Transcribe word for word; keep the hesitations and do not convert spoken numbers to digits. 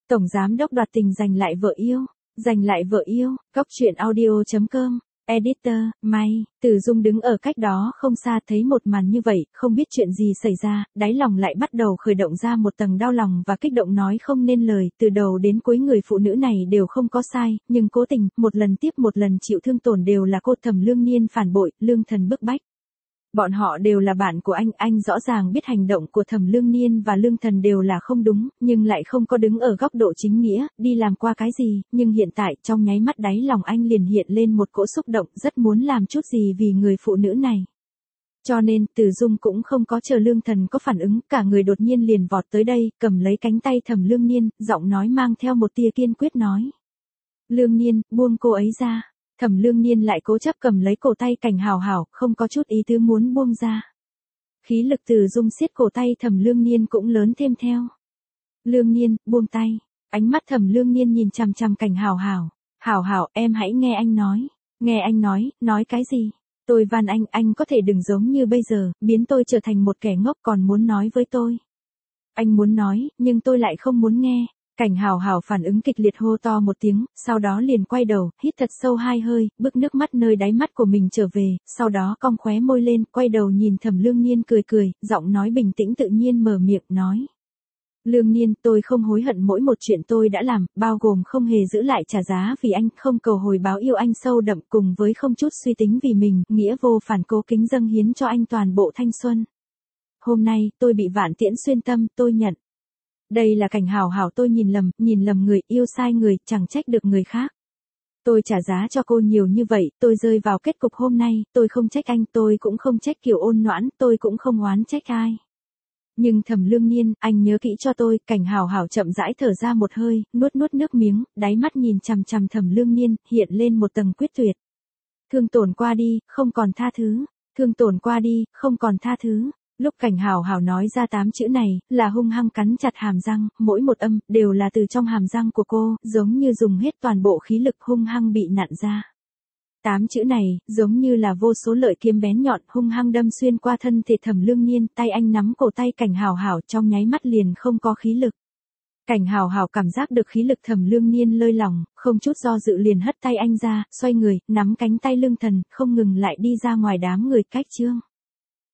Tổng giám đốc đoạt tình giành lại vợ yêu, giành lại vợ yêu, góc truyện audio.com, editor, May, Từ Dung đứng ở cách đó không xa thấy một màn như vậy, không biết chuyện gì xảy ra, đáy lòng lại bắt đầu khởi động ra một tầng đau lòng và kích động nói không nên lời, từ đầu đến cuối người phụ nữ này đều không có sai, nhưng cố tình, một lần tiếp một lần chịu thương tổn đều là cô Thẩm Lương Nhiên phản bội, Lương Thần bức bách. Bọn họ đều là bạn của anh, anh rõ ràng biết hành động của Thẩm Lương Nhiên và Lương Thần đều là không đúng, nhưng lại không có đứng ở góc độ chính nghĩa, đi làm qua cái gì, nhưng hiện tại trong nháy mắt đáy lòng anh liền hiện lên một cỗ xúc động, rất muốn làm chút gì vì người phụ nữ này. Cho nên, Từ Dung cũng không có chờ Lương Thần có phản ứng, cả người đột nhiên liền vọt tới đây, cầm lấy cánh tay Thẩm Lương Nhiên, giọng nói mang theo một tia kiên quyết nói. Lương Nhiên, buông cô ấy ra. Thẩm Lương Nhiên lại cố chấp cầm lấy cổ tay Cảnh Hào Hào, không có chút ý tứ muốn buông ra. Khí lực Từ Dung siết cổ tay Thẩm Lương Nhiên cũng lớn thêm theo. Lương Nhiên, buông tay. Ánh mắt Thẩm Lương Nhiên nhìn chằm chằm Cảnh Hào Hào. Hào Hào, em hãy nghe anh nói. Nghe anh nói, nói cái gì? Tôi van anh, anh có thể đừng giống như bây giờ, biến tôi trở thành một kẻ ngốc còn muốn nói với tôi. Anh muốn nói, nhưng tôi lại không muốn nghe. Cảnh Hào Hào phản ứng kịch liệt hô to một tiếng, sau đó liền quay đầu, hít thật sâu hai hơi, bức nước mắt nơi đáy mắt của mình trở về, sau đó cong khóe môi lên, quay đầu nhìn Thẩm Lương Nhiên cười cười, giọng nói bình tĩnh tự nhiên mở miệng nói. Lương Nhiên, tôi không hối hận mỗi một chuyện tôi đã làm, bao gồm không hề giữ lại trả giá vì anh, không cầu hồi báo yêu anh sâu đậm cùng với không chút suy tính vì mình, nghĩa vô phản cố kính dâng hiến cho anh toàn bộ thanh xuân. Hôm nay, tôi bị vạn tiễn xuyên tâm, tôi nhận. Đây là Cảnh Hào Hào tôi nhìn lầm, nhìn lầm người, yêu sai người, chẳng trách được người khác. Tôi trả giá cho cô nhiều như vậy, tôi rơi vào kết cục hôm nay, tôi không trách anh, tôi cũng không trách Kiều Ôn Noãn, tôi cũng không oán trách ai. Nhưng Thẩm Lương Nhiên, anh nhớ kỹ cho tôi, Cảnh Hào Hào chậm rãi thở ra một hơi, nuốt nuốt nước miếng, đáy mắt nhìn chằm chằm Thẩm Lương Nhiên, hiện lên một tầng quyết tuyệt. Thương tổn qua đi, không còn tha thứ. Thương tổn qua đi, không còn tha thứ. Lúc Cảnh Hào Hào nói ra tám chữ này, là hung hăng cắn chặt hàm răng, mỗi một âm, đều là từ trong hàm răng của cô, giống như dùng hết toàn bộ khí lực hung hăng bị nặn ra. Tám chữ này, giống như là vô số lợi kiếm bén nhọn, hung hăng đâm xuyên qua thân thể Thẩm Lương Nhiên, tay anh nắm cổ tay Cảnh Hào Hào trong nháy mắt liền không có khí lực. Cảnh Hào Hào cảm giác được khí lực Thẩm Lương Nhiên lơi lỏng, không chút do dự liền hất tay anh ra, xoay người, nắm cánh tay Lương Thần, không ngừng lại đi ra ngoài đám người cách trương.